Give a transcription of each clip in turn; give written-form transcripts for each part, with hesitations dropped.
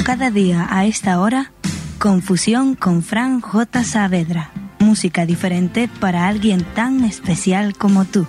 cada día a esta hora, Confusión con Fran J. Saavedra. Música diferente para alguien tan especial como tú.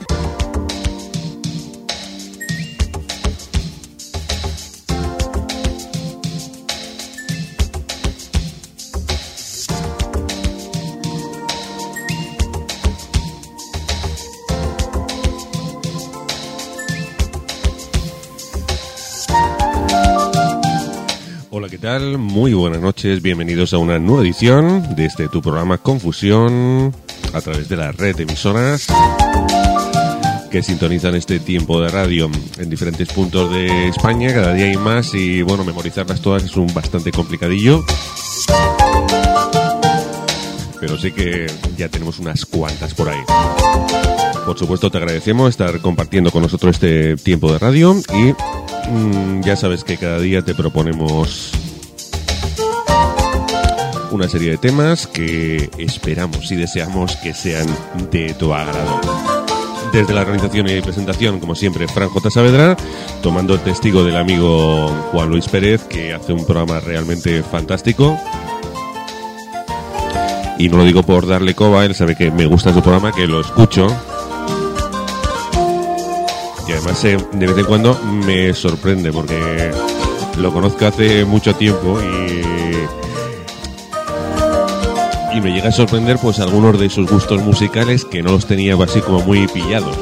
Hola, ¿qué tal? Muy buenas noches, bienvenidos a una nueva edición de tu programa Confusión a través de la red de emisoras que sintonizan este tiempo de radio en diferentes puntos de España. Cada día hay más y bueno, memorizarlas todas es un bastante complicadillo, pero sé que ya tenemos unas cuantas por ahí. Por supuesto, te agradecemos estar compartiendo con nosotros este tiempo de radio y ya sabes que cada día te proponemos una serie de temas que esperamos y deseamos que sean de tu agrado. Desde la organización y presentación, como siempre, Fran J. Saavedra, tomando el testigo del amigo Juan Luis Pérez, que hace un programa realmente fantástico. Y no lo digo por darle coba, él sabe que me gusta su programa, que lo escucho. Y además de vez en cuando me sorprende porque lo conozco hace mucho tiempo y me llega a sorprender pues algunos de sus gustos musicales que no los tenía así como muy pillados.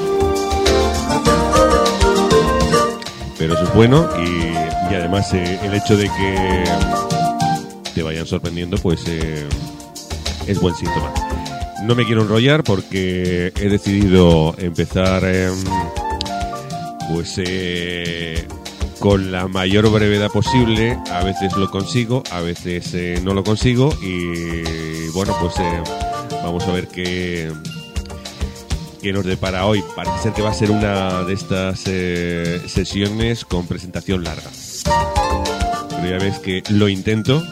Pero eso es bueno y además el hecho de que te vayan sorprendiendo pues es buen síntoma. No me quiero enrollar porque he decidido empezar con la mayor brevedad posible. A veces lo consigo, a veces no lo consigo y bueno, pues vamos a ver qué nos depara hoy. Parece ser que va a ser una de estas sesiones con presentación larga, pero ya ves que lo intento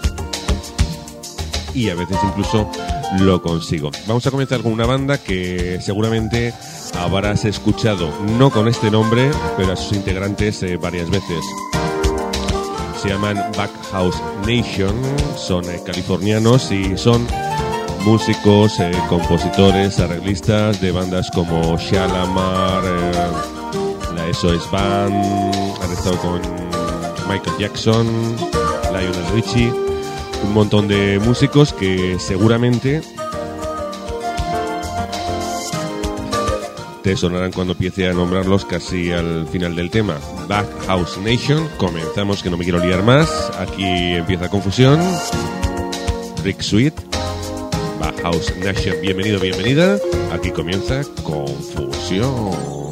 y a veces incluso lo consigo. Vamos a comenzar con una banda que seguramente habrás escuchado, no con este nombre, pero a sus integrantes varias veces. Se llaman Backhouse Nation, son californianos y son músicos, compositores, arreglistas de bandas como Shalamar, la SOS Band, han estado con Michael Jackson, Lionel Richie, un montón de músicos que seguramente te sonarán cuando empiece a nombrarlos casi al final del tema. Backhouse Nation, comenzamos, que no me quiero liar más. Aquí empieza Confusión. Rick Sweet, Backhouse Nation, bienvenido, bienvenida. Aquí comienza Confusión.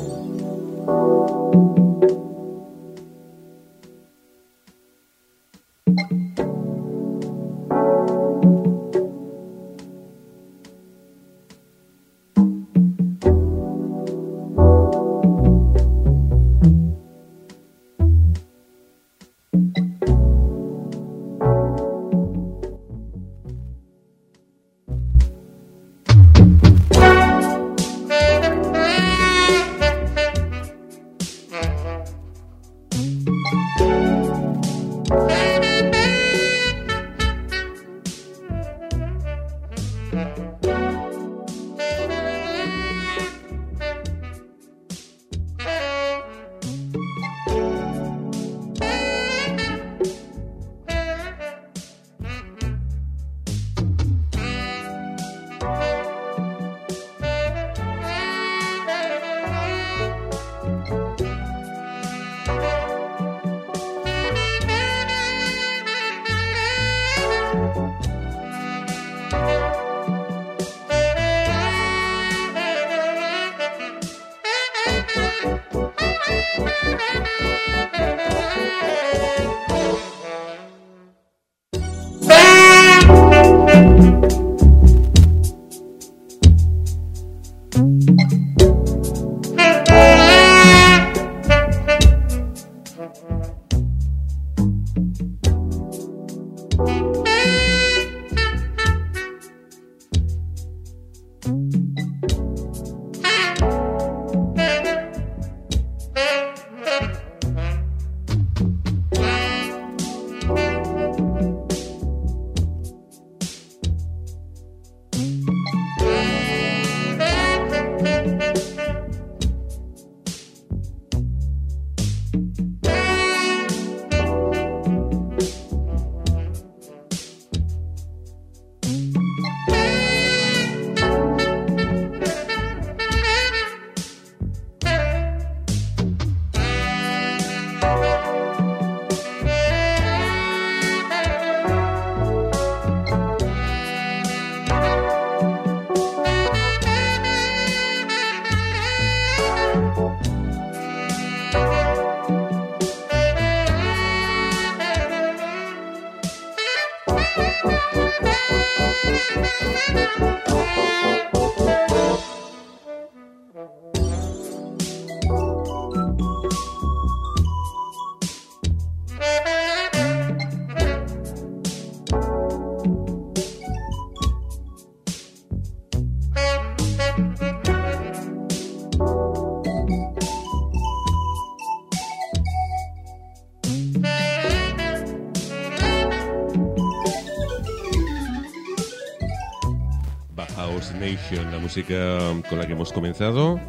Bauhaus Nation, la música con la que hemos comenzado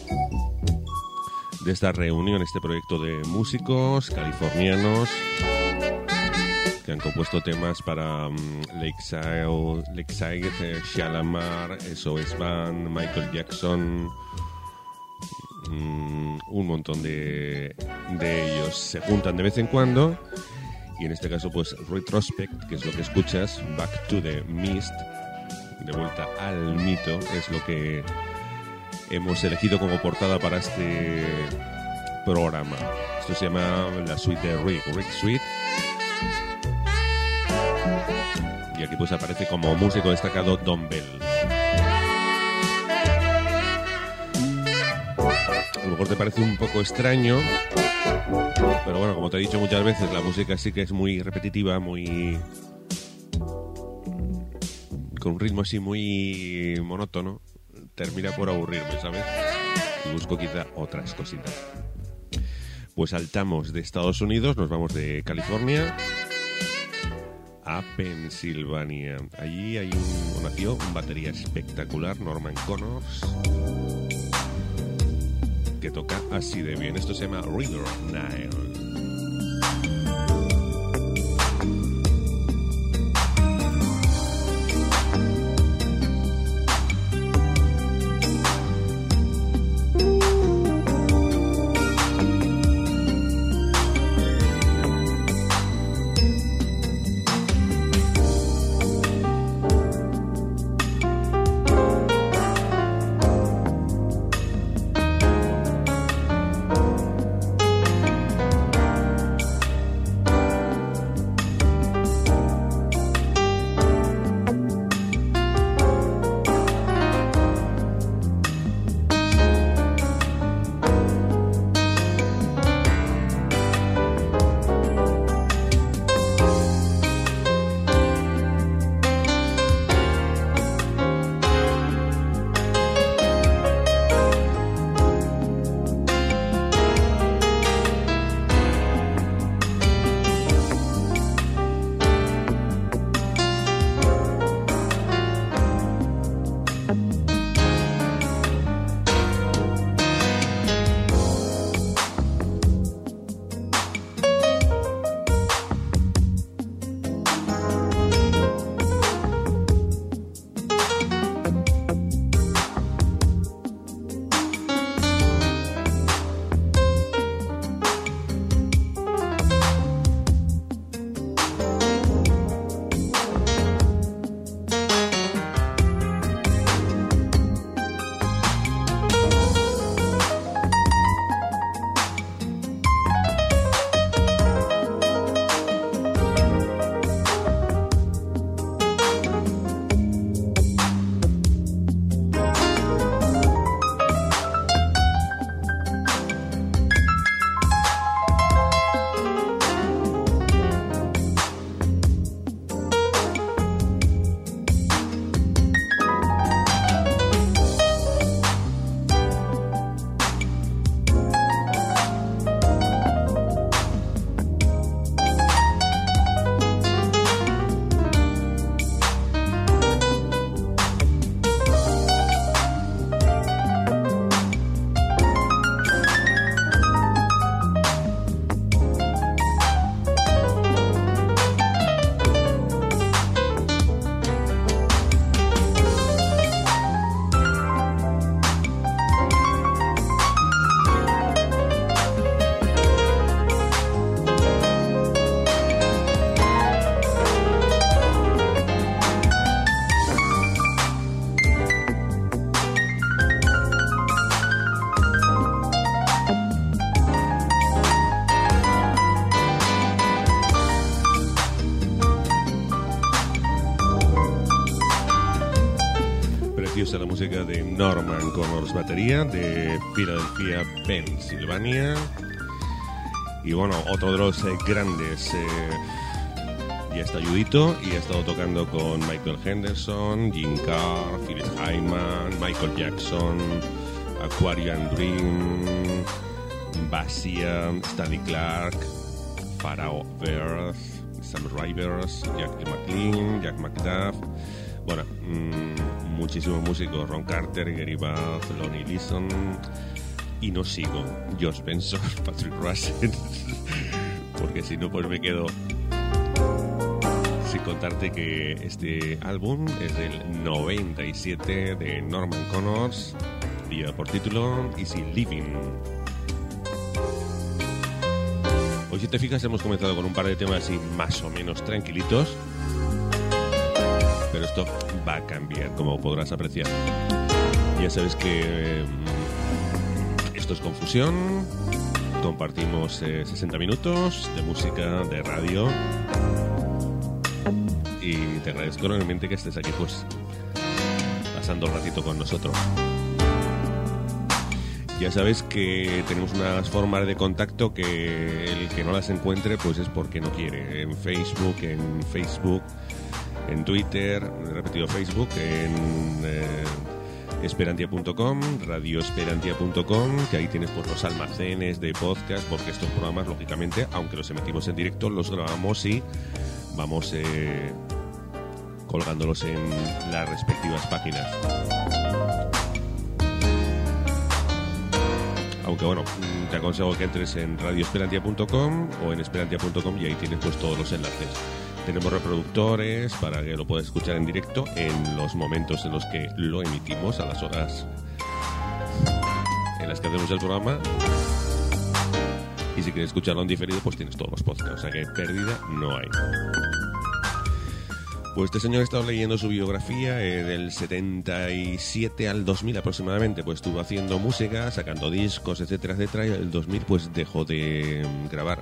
de esta reunión, este proyecto de músicos californianos que han compuesto temas para Lakeside, Shalamar, SOS Band, Michael Jackson. Un montón de ellos se juntan de vez en cuando, y en este caso pues Retrospect, que es lo que escuchas, Back to the Mist, de vuelta al mito, es lo que hemos elegido como portada para este programa. Esto se llama la suite de Rick Suite, y aquí pues aparece como músico destacado Don Bell. A lo mejor te parece un poco extraño, pero bueno, como te he dicho muchas veces, la música sí que es muy repetitiva, muy con un ritmo así muy monótono, termina por aburrirme, ¿sabes? Y busco quizá otras cositas. Pues saltamos de Estados Unidos, nos vamos de California a Pensilvania. Allí nació un batería espectacular, Norman Connors, que toca así de bien. Esto se llama River Nile. La música de Norman Connors, batería de Filadelfia, Pensilvania. Y bueno, otro de los grandes, ya está ayudito y ha estado tocando con Michael Henderson, Jim Carr, Philip Hyman, Michael Jackson, Aquarian Dream, Basia, Stanley Clark, Pharaoh Verth, Sam Rivers, Jack McLean, Jack McDuff. bueno, muchísimos músicos, Ron Carter, Gary Bach, Lonnie Liston, y no sigo Josh Benson, Patrick Russell, porque si no pues me quedo sin contarte que este álbum es del 97 de Norman Connors, lleva por título Easy Living. Hoy, si te fijas, hemos comenzado con un par de temas así más o menos tranquilitos, pero esto va a cambiar, como podrás apreciar. Ya sabes que esto es Confusión, compartimos 60 minutos de música, de radio, y te agradezco enormemente que estés aquí, pues, pasando un ratito con nosotros. Ya sabes que tenemos unas formas de contacto que el que no las encuentre pues es porque no quiere. En Facebook, en Twitter, he repetido Facebook, en esperantia.com, radioesperantia.com, que ahí tienes pues los almacenes de podcast, porque estos programas, lógicamente, aunque los emitimos en directo, los grabamos y vamos colgándolos en las respectivas páginas. Aunque bueno, te aconsejo que entres en radioesperantia.com o en esperantia.com y ahí tienes pues todos los enlaces. Tenemos reproductores para que lo puedas escuchar en directo en los momentos en los que lo emitimos, a las horas en las que hacemos el programa. Y si quieres escucharlo en diferido, pues tienes todos los podcasts, o sea que pérdida no hay. Pues este señor ha estado leyendo su biografía del 77 al 2000 aproximadamente, pues estuvo haciendo música, sacando discos, etcétera, etcétera, y el 2000 pues dejó de grabar.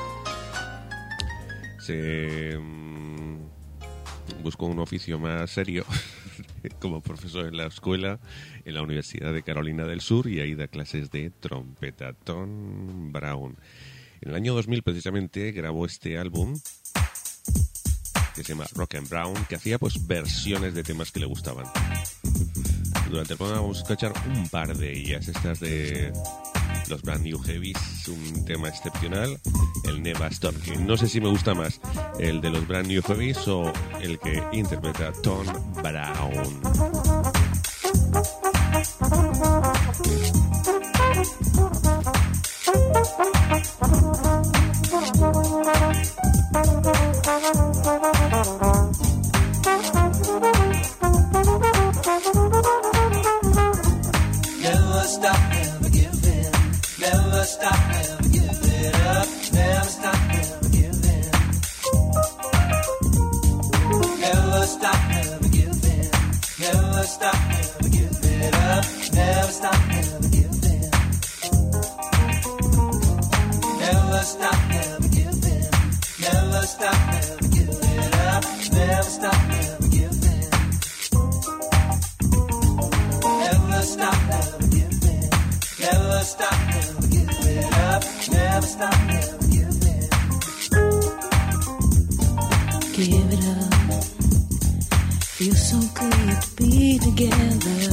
Se buscó un oficio más serio como profesor en la escuela, en la Universidad de Carolina del Sur, y ahí da clases de trompeta. Tom Brown. En el año 2000 precisamente grabó este álbum que se llama Rock and Brown, que hacía pues versiones de temas que le gustaban. Durante el programa vamos a escuchar un par de ellas. Estas de los Brand New Heavies, un tema excepcional, el Never Stop, que no sé si me gusta más el de los Brand New Heavies o el que interpreta Tom Brown. Never stop, never give in. Never stop, never give it up. Never stop, never give in. Never stop, never give in. Never stop, never give it up. Never stop, never give in. Never stop, never give in. Never stop, never give it up. Never stop, never give in. Never stop, never give in. Never stop, never give it up. Never stop, never give in. Give it up. Feels so good to be together.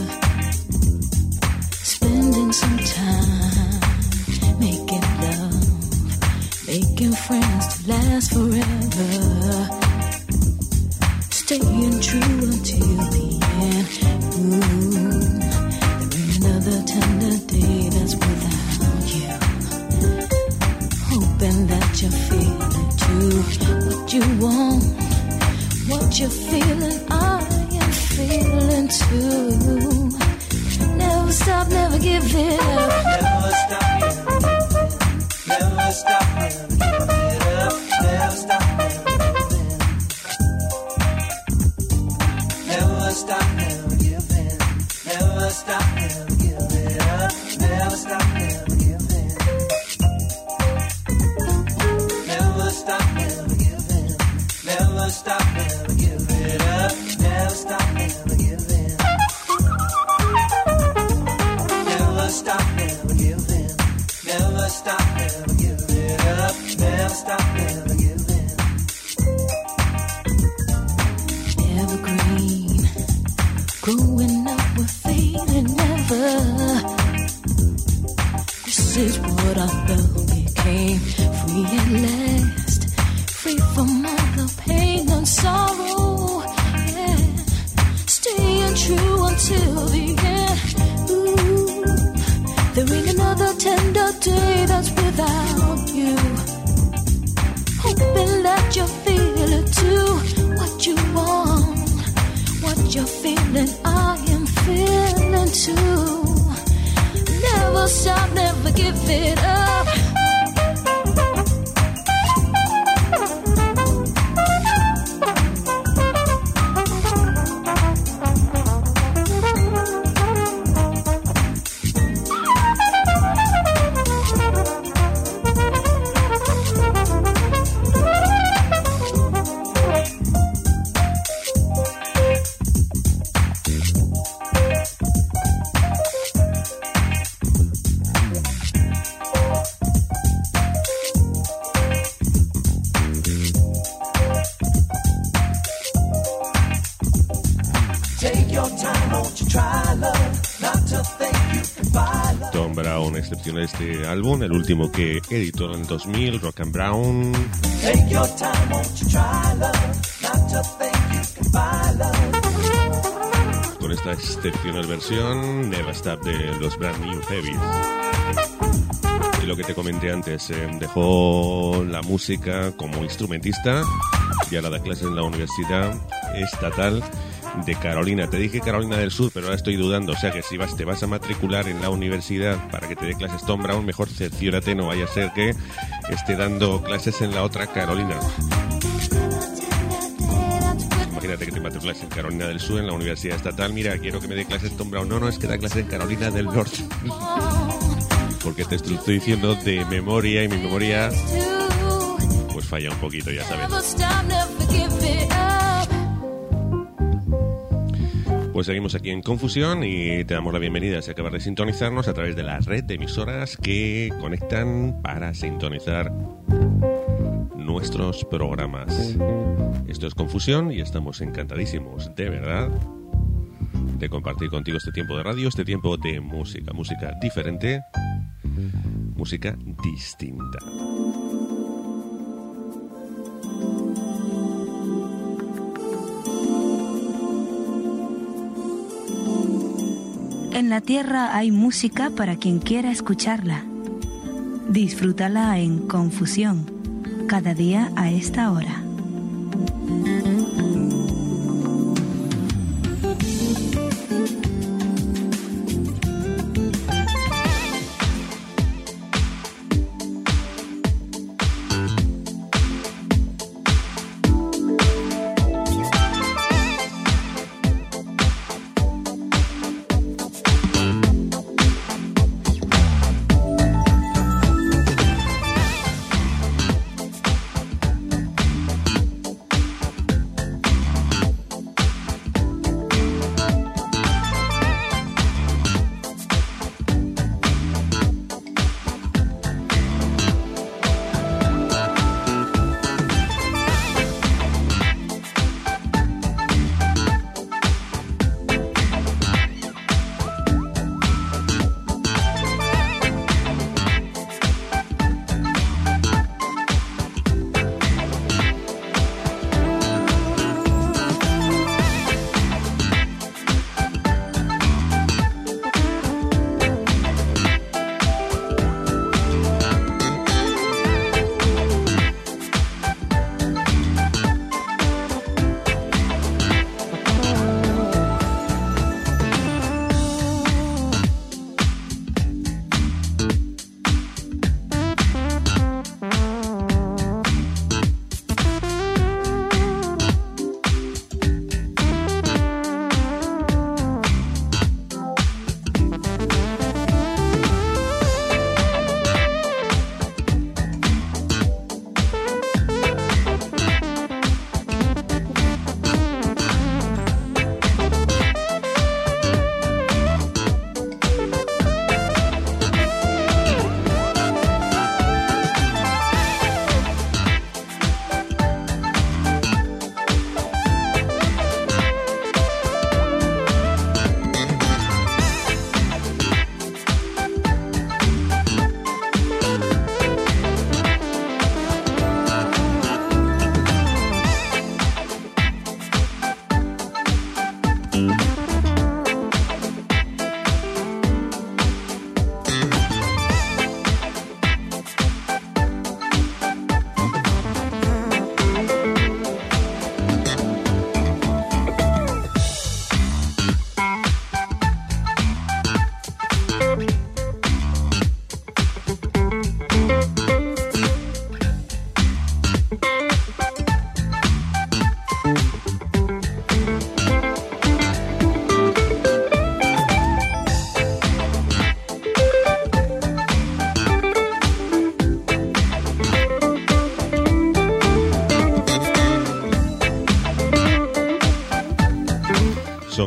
Spending some time making love, making friends to last forever. Staying true until the end. There ain't another tender day that's without you. Hoping that you're feeling too. What you want, what you're feeling, I am feeling too. Never stop, never give it up. Never stop, never give it. Never stop, never give it up. Never stop, never give it. Never stop, never give in. Never stop, never give it up. Never stop, never give in. Never stop, never give in. Never stop, never give it up. Never stop, never give in. Never stop, never give in. Never stop, never give it up. Never stop, never give in. Evergreen, growing up with faith and never. This is what I felt became. Free at last, free from all the pain and sorrow. Yeah, give it up. Tom Brown, excepción de este álbum, el último que editó en el 2000, Rock and Brown. Con esta excepcional versión, Never Stop de los Brand New Heavies. Y lo que te comenté antes, dejó la música como instrumentista y ahora da clases en la Universidad Estatal de Carolina. Te dije Carolina del Sur, pero ahora estoy dudando. O sea que si te vas a matricular en la universidad para que te dé clases Tom Brown, mejor cerciórate, no vaya a ser que esté dando clases en la otra Carolina. Imagínate que te matriculas en Carolina del Sur, en la Universidad Estatal. Mira, quiero que me dé clases Tom Brown. No, es que da clases en Carolina del Norte. Porque te estoy diciendo de memoria y mi memoria pues falla un poquito, ya sabes. Pues seguimos aquí en Confusión y te damos la bienvenida si acabas de sintonizarnos a través de la red de emisoras que conectan para sintonizar nuestros programas. Esto es Confusión y estamos encantadísimos, de verdad, de compartir contigo este tiempo de radio, este tiempo de música, música diferente, música distinta. En la tierra hay música para quien quiera escucharla. Disfrútala en Confusión, cada día a esta hora.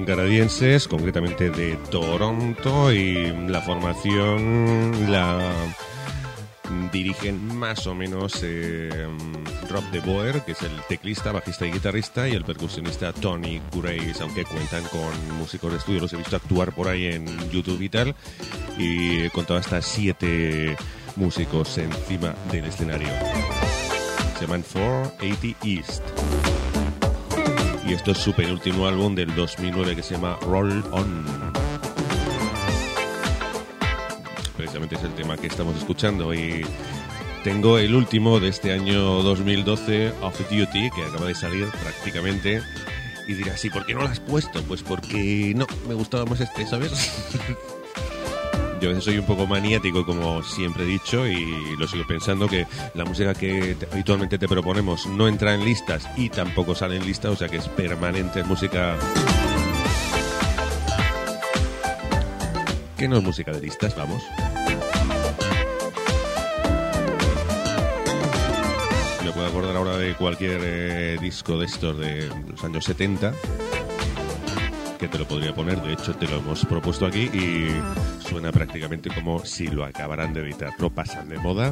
canadienses, concretamente de Toronto, y la formación la dirigen más o menos Rob De Boer, que es el teclista, bajista y guitarrista, y el percusionista Tony Grace, aunque cuentan con músicos de estudio. Los he visto actuar por ahí en YouTube y tal, y con todas estas 7 músicos encima del escenario. Se llaman 480 East. Y esto es su penúltimo álbum del 2009 que se llama Roll On. Precisamente es el tema que estamos escuchando, y tengo el último de este año 2012, Off Duty, que acaba de salir prácticamente, y dirás, ¿y por qué no lo has puesto? Pues porque no, me gustaba más este, ¿sabes? Yo a veces soy un poco maniático, como siempre he dicho, y lo sigo pensando, que la música que habitualmente te proponemos no entra en listas y tampoco sale en listas, o sea que es permanente música que no es música de listas, vamos. Me puedo acordar ahora de cualquier disco de estos de los años 70 que te lo podría poner, de hecho te lo hemos propuesto aquí y suena prácticamente como si lo acabaran de editar. No pasan de moda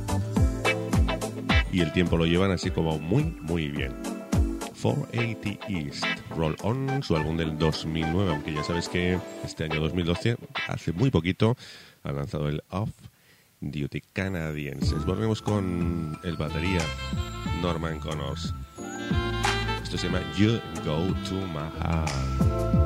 y el tiempo lo llevan así como muy, muy bien. 480 East, Roll On, su álbum del 2009, aunque ya sabes que este año 2012, hace muy poquito, ha lanzado el Off Duty Canadienses. Volvemos con el batería Norman Connors. Esto se llama You Go To My Heart.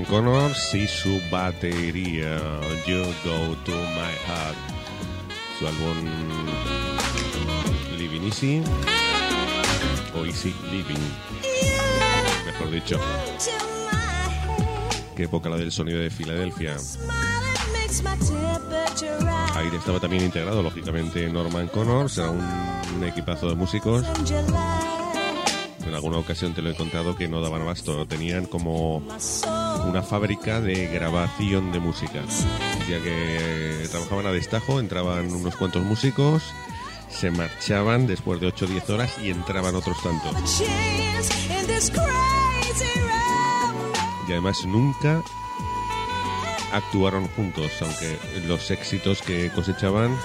Norman Connors y su batería, You Go To My Heart, su álbum Living Easy, o Easy Living, mejor dicho. Qué época la del sonido de Filadelfia. Ahí estaba también integrado, lógicamente, Norman Connors, era un equipazo de músicos. En alguna ocasión te lo he contado que no daban abasto, tenían como una fábrica de grabación de música. Ya que trabajaban a destajo, entraban unos cuantos músicos, se marchaban después de 8 o 10 horas y entraban otros tantos. Y además nunca actuaron juntos, aunque los éxitos que cosechaban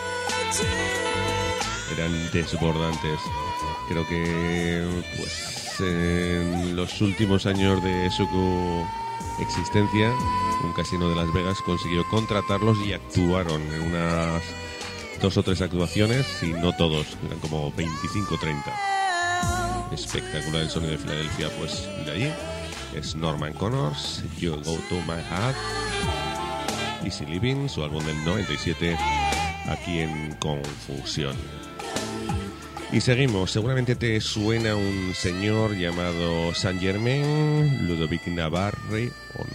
eran desbordantes. Creo que pues en los últimos años de su existencia, un casino de Las Vegas consiguió contratarlos y actuaron en unas 2 o 3 actuaciones, y no todos, eran como 25 o 30. Espectacular el sonido de Filadelfia, pues de allí es Norman Connors, You Go To My Heart, Easy Living, su álbum del 97, aquí en Confusión. Y seguimos, seguramente te suena un señor llamado Saint Germain, Ludovic Navarre,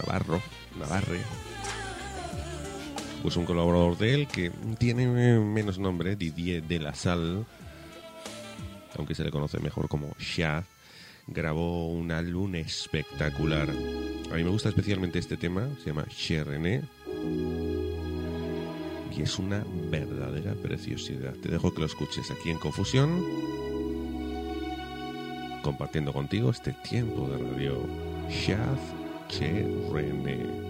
pues un colaborador de él que tiene menos nombre, Didier de la Salle, aunque se le conoce mejor como Shad, grabó un álbum espectacular. A mí me gusta especialmente este tema, se llama Chez René, y es una verdadera preciosidad. Te dejo que lo escuches aquí en Confusión, compartiendo contigo este tiempo de radio. Chez René.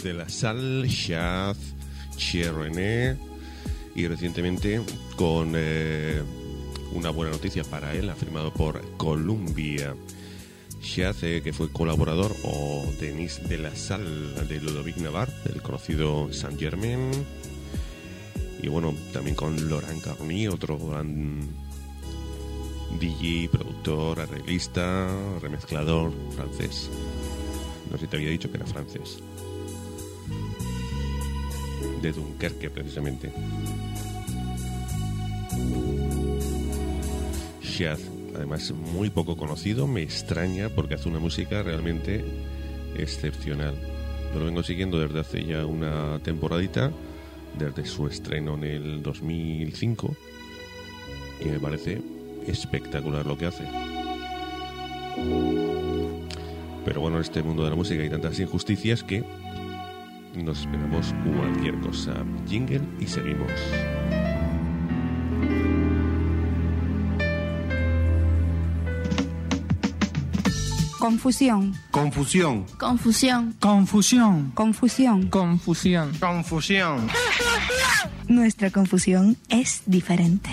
de la Salle, Shad, René, y recientemente con una buena noticia para él, ha firmado por Columbia. Shad, que fue colaborador, o Denis de la Salle, de Ludovic Navarre, del conocido Saint-Germain, y bueno, también con Laurent Garnier, otro gran DJ, productor, arreglista, remezclador francés. No sé si te había dicho que era francés, de Dunkerque precisamente. Shad, además muy poco conocido, me extraña porque hace una música realmente excepcional. Yo lo vengo siguiendo desde hace ya una temporadita, desde su estreno en el 2005, y me parece espectacular lo que hace. Pero bueno, en este mundo de la música hay tantas injusticias que nos esperamos cualquier cosa. Jingle y seguimos. Confusión. Confusión. Confusión. Confusión. Confusión. Confusión. Confusión. Nuestra confusión es diferente.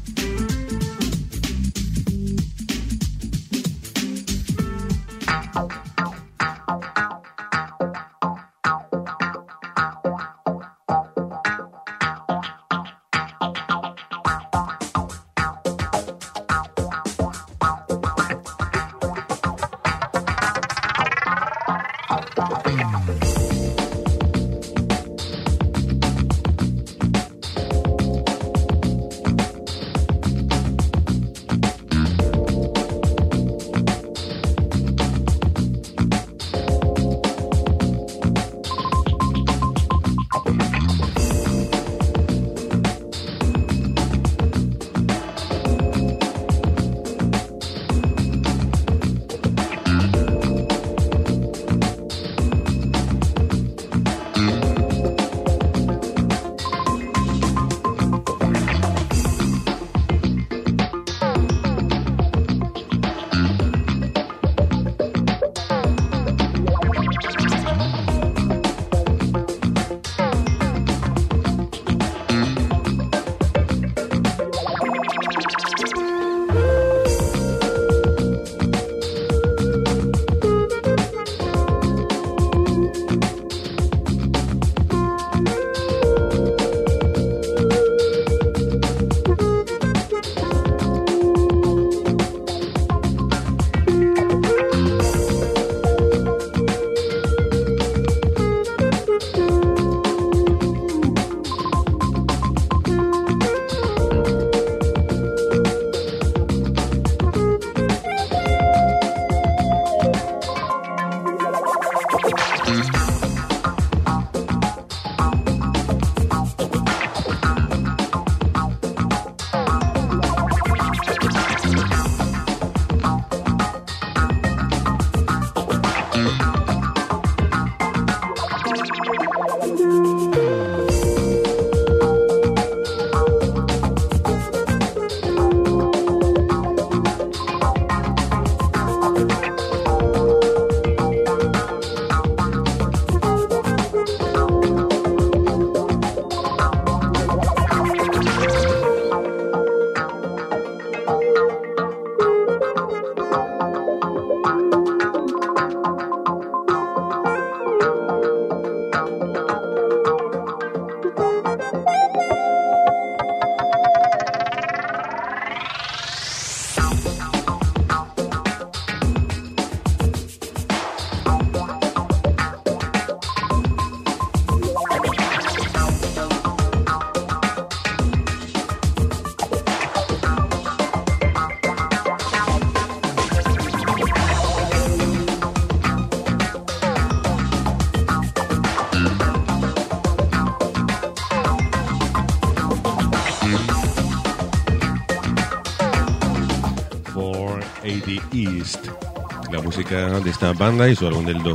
East, la música de esta banda y su álbum del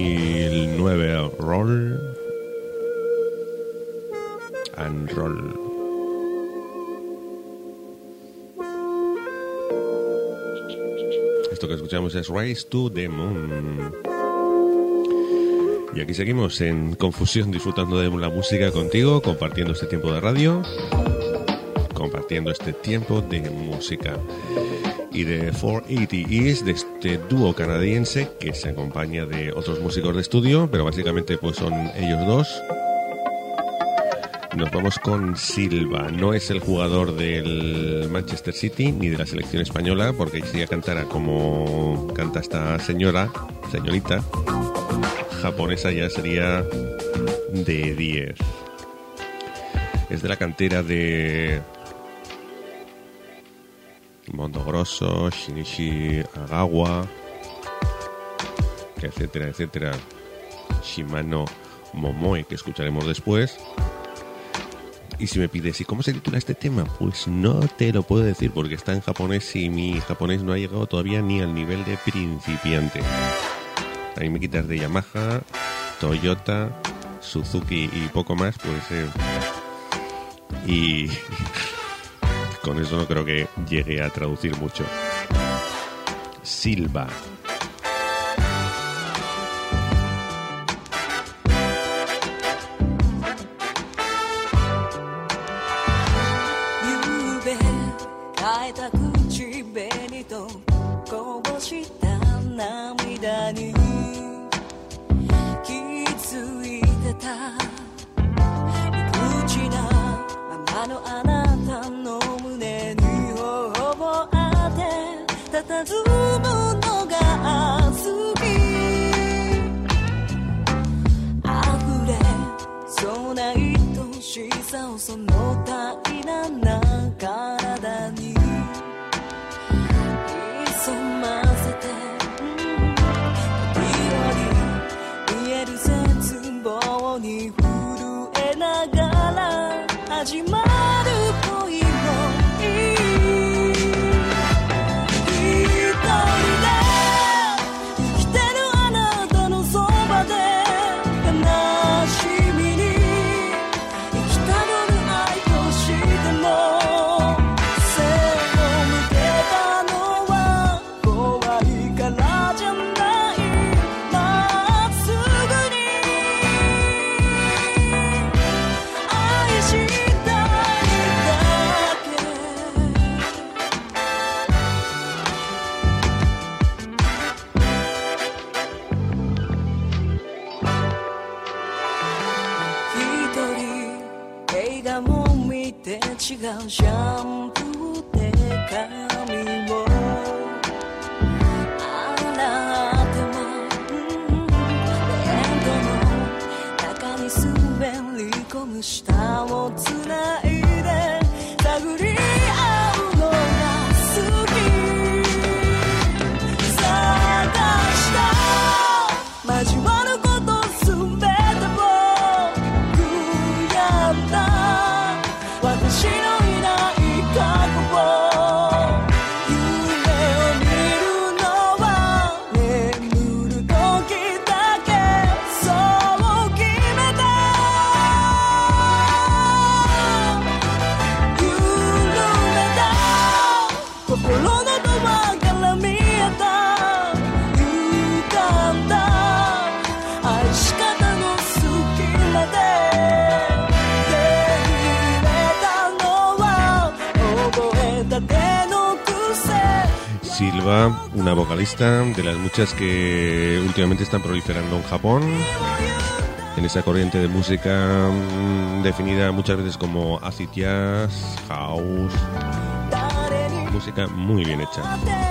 2009, Roll and Roll. Esto que escuchamos es Rise to the Moon. Y aquí seguimos en Confusión, disfrutando de la música contigo, compartiendo este tiempo de radio, compartiendo este tiempo de música. Y de 480 East, de este dúo canadiense que se acompaña de otros músicos de estudio, pero básicamente pues son ellos dos. Nos vamos con Silva. No es el jugador del Manchester City ni de la selección española, porque si ella cantara como canta esta señorita japonesa, ya sería de 10. Es de la cantera de Mondo Grosso, Shinichi Agawa, etcétera, etcétera. Shimano Momoe, que escucharemos después. Y si me pides, ¿y cómo se titula este tema? Pues no te lo puedo decir porque está en japonés y mi japonés no ha llegado todavía ni al nivel de principiante. Ahí me quitas de Yamaha, Toyota, Suzuki y poco más, pues y con eso no creo que llegue a traducir mucho. Silva. Silva, una vocalista de las muchas que últimamente están proliferando en Japón, en esa corriente de música definida muchas veces como acid jazz, house, música muy bien hecha.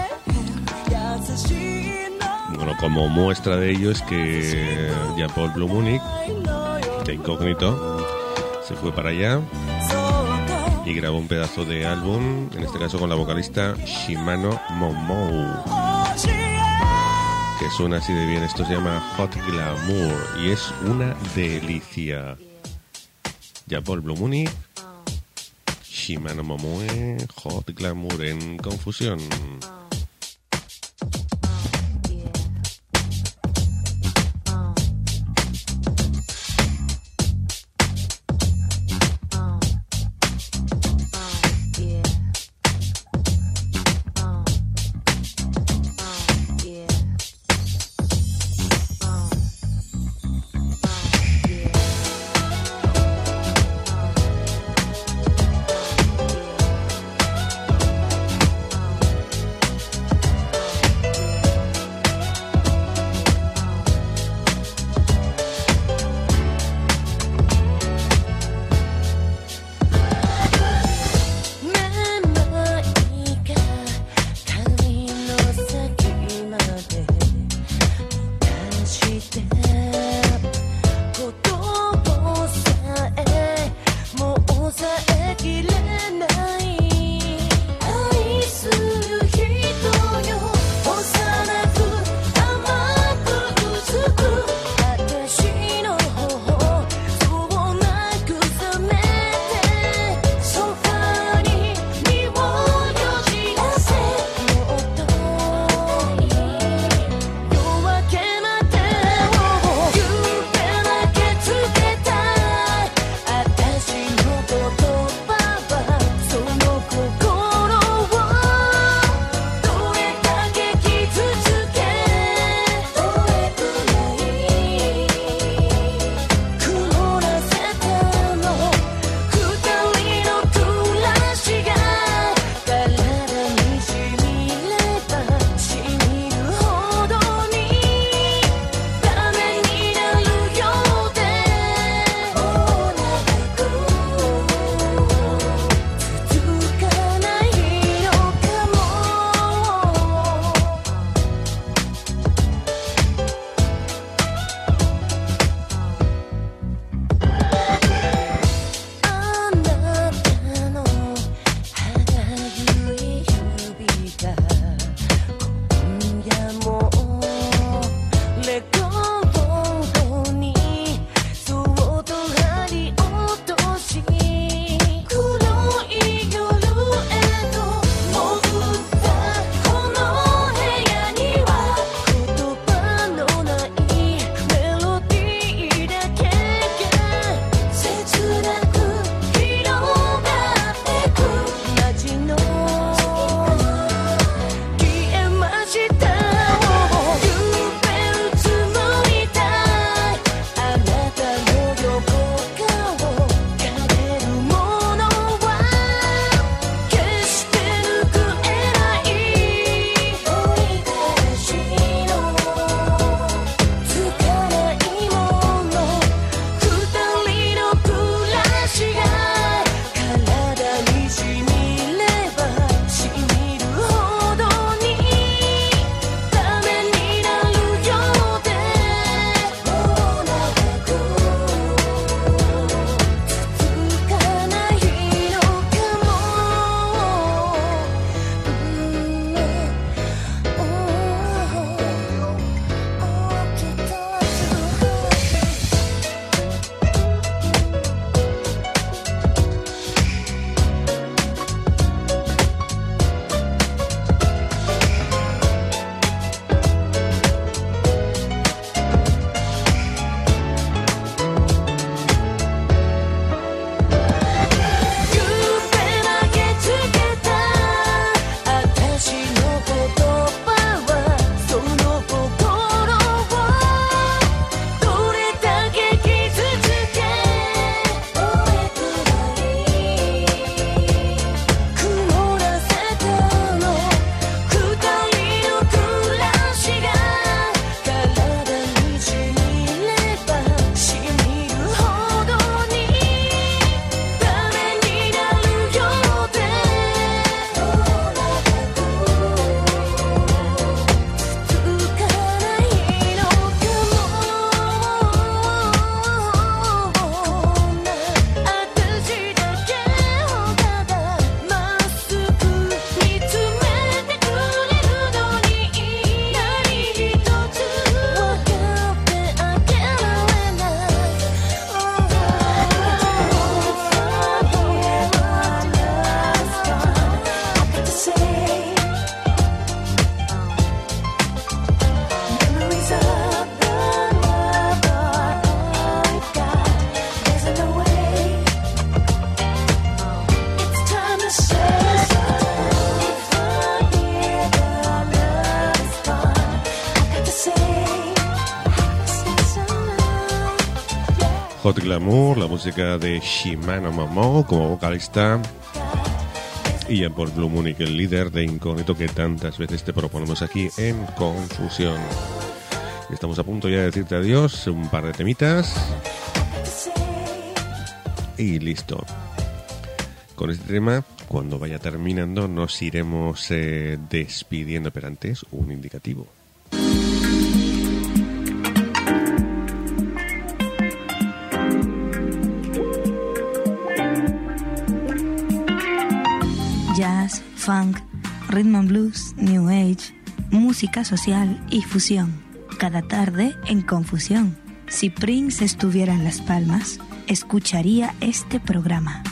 Bueno, como muestra de ello es que Jean-Paul Blue Munich, de Incógnito, se fue para allá y grabó un pedazo de álbum, en este caso con la vocalista Shimano Momoe, que suena así de bien. Esto se llama Hot Glamour y es una delicia. Jean-Paul Blue Munich, Shimano Momoe, Hot Glamour en Confusión. Hot Glamour, la música de Shimano Momo como vocalista, y Ian Paul Blumonic, el líder de Incógnito que tantas veces te proponemos aquí en Confusión. Estamos a punto ya de decirte adiós, un par de temitas y listo. Con este tema, cuando vaya terminando, nos iremos despidiendo, pero antes un indicativo. funk, rhythm and blues, new age, música social y fusión. Cada tarde en Confusión. Si Prince estuviera en Las Palmas, escucharía este programa.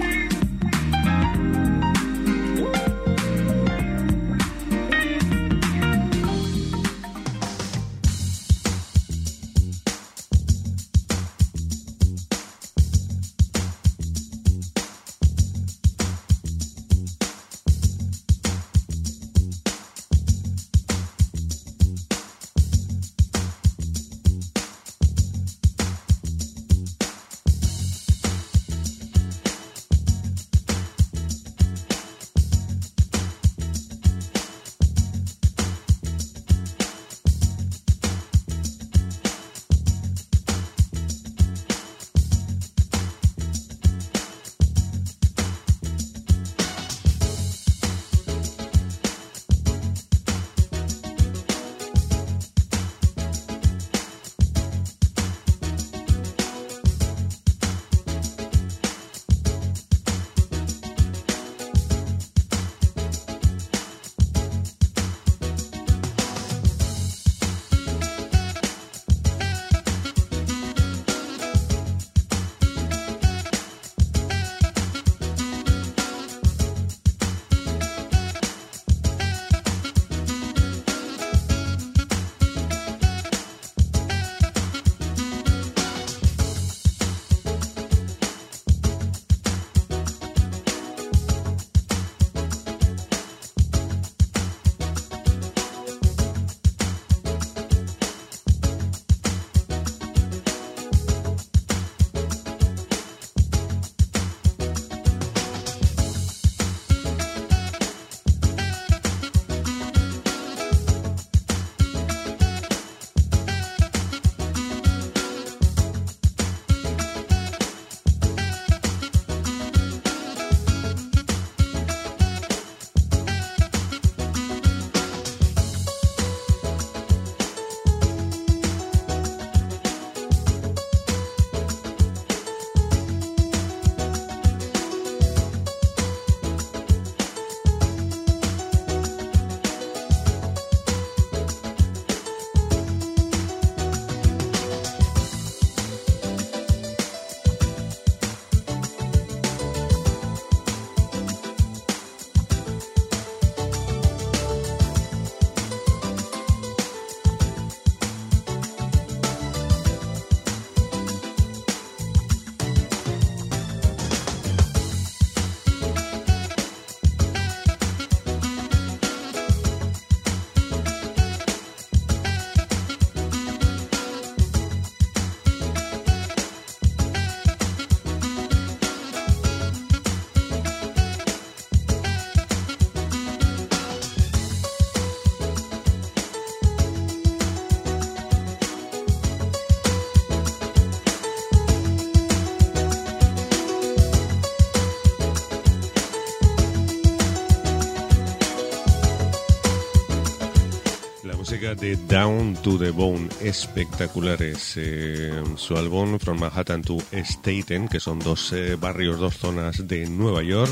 De Down to the Bone, espectaculares. Su álbum From Manhattan to Staten, que son dos barrios, dos zonas de Nueva York,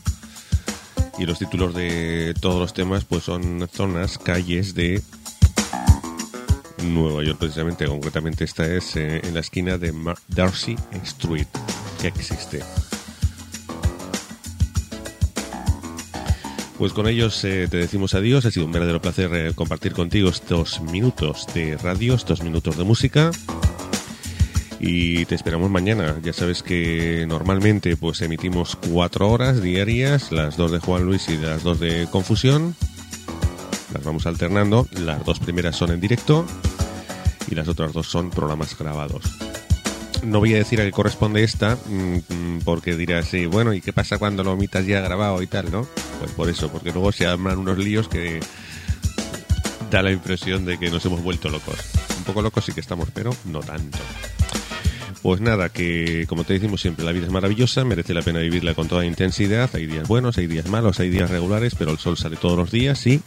y los títulos de todos los temas pues son zonas, calles de Nueva York, precisamente. Concretamente esta es en la esquina de Darcy Street, que existe. Pues con ellos te decimos adiós. Ha sido un verdadero placer compartir contigo estos minutos de radio, estos minutos de música. Y te esperamos mañana. Ya sabes que normalmente pues emitimos 4 horas diarias, las 2 de Juan Luis y las 2 de Confusión. Las vamos alternando. Las 2 primeras son en directo y las otras 2 son programas grabados. No voy a decir a qué corresponde esta, porque dirás, sí, bueno, ¿y qué pasa cuando lo omitas ya grabado y tal, no? Pues por eso, porque luego se arman unos líos que da la impresión de que nos hemos vuelto locos. Un poco locos sí que estamos, pero no tanto. Pues nada, que como te decimos siempre, la vida es maravillosa, merece la pena vivirla con toda intensidad. Hay días buenos, hay días malos, hay días regulares, pero el sol sale todos los días y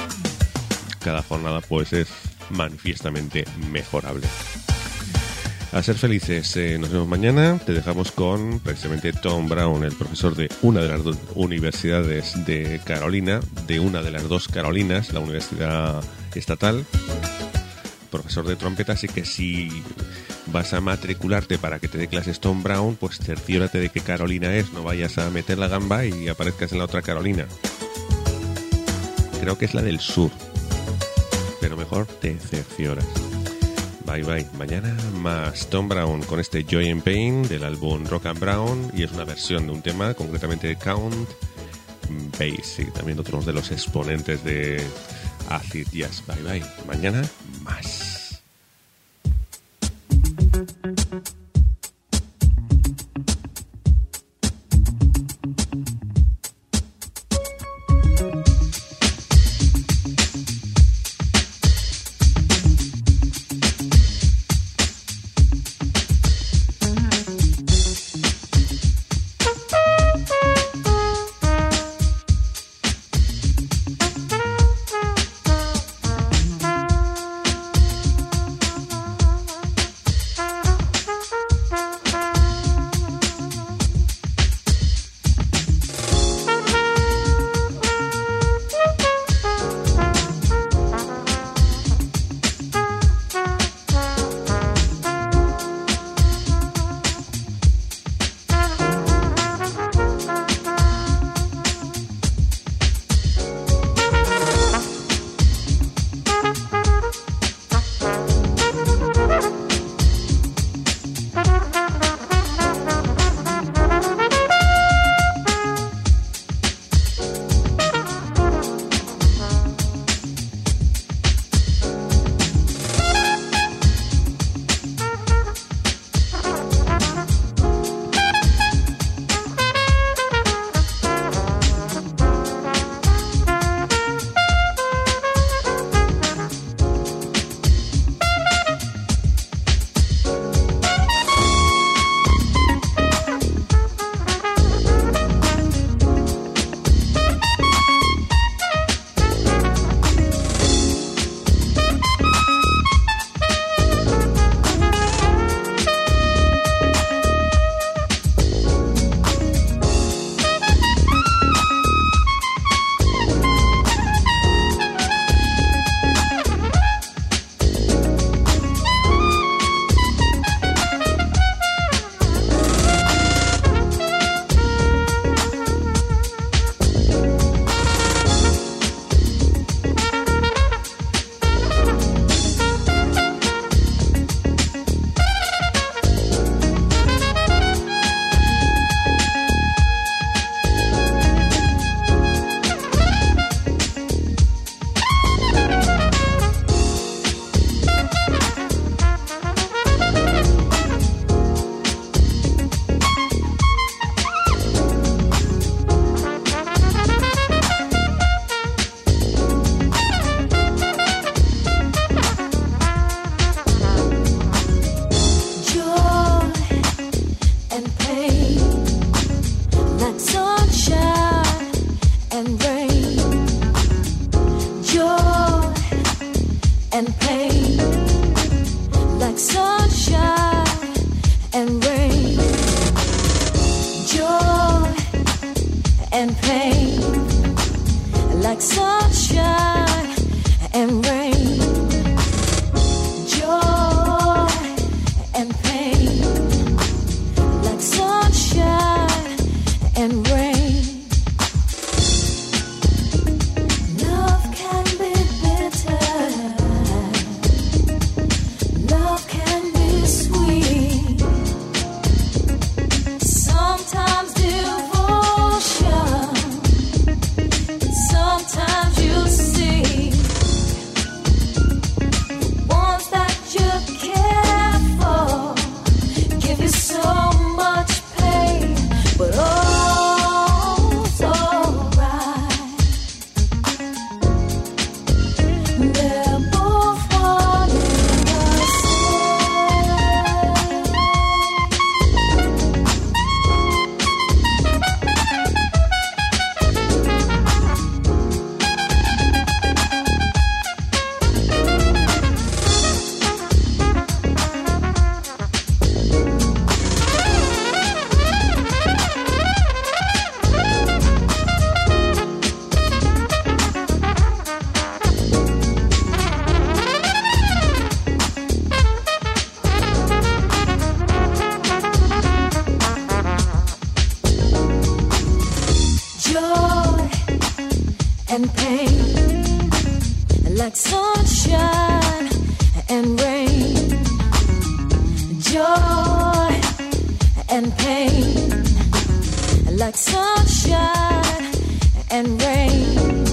cada jornada pues es manifiestamente mejorable. A ser felices. Nos vemos mañana. Te dejamos con precisamente Tom Brown, el profesor de una de las dos universidades de Carolina, de una de las dos Carolinas, la Universidad Estatal, profesor de trompeta. Así que si vas a matricularte para que te dé clases Tom Brown, pues cerciórate de qué Carolina es, no vayas a meter la gamba y aparezcas en la otra Carolina. Creo que es la del sur, pero mejor te cercioras. Bye bye. Mañana más Tom Brown con este Joy and Pain del álbum Rock and Brown, y es una versión de un tema, concretamente de Count Basie, también otros de los exponentes de Acid Jazz. Bye bye. Mañana más. like sunshine and rain, joy and pain, like sunshine and rain,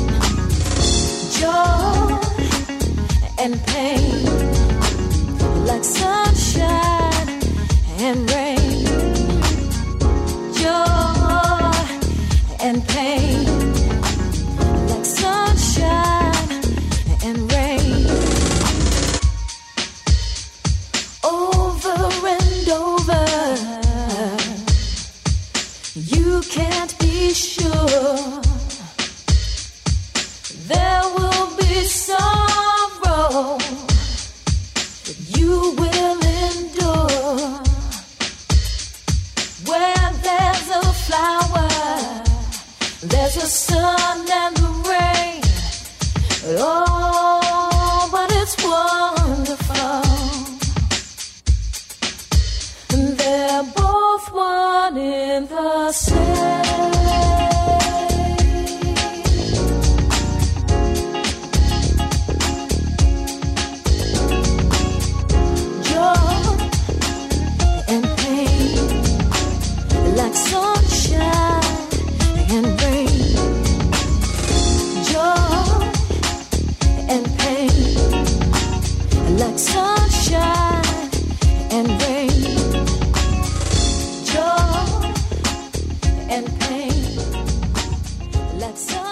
joy and pain, like sunshine and rain, joy and pain, like sunshine and rain. Over and over, you can't be sure. There will be sorrow that you will endure. Where there's a flower, there's a sun and the rain. Oh, but it's wonderful. And they're both one in the same. Joy and pain, like sunshine and rain. Joy and pain, like sunshine and rain. Joy and pain, like sunshine.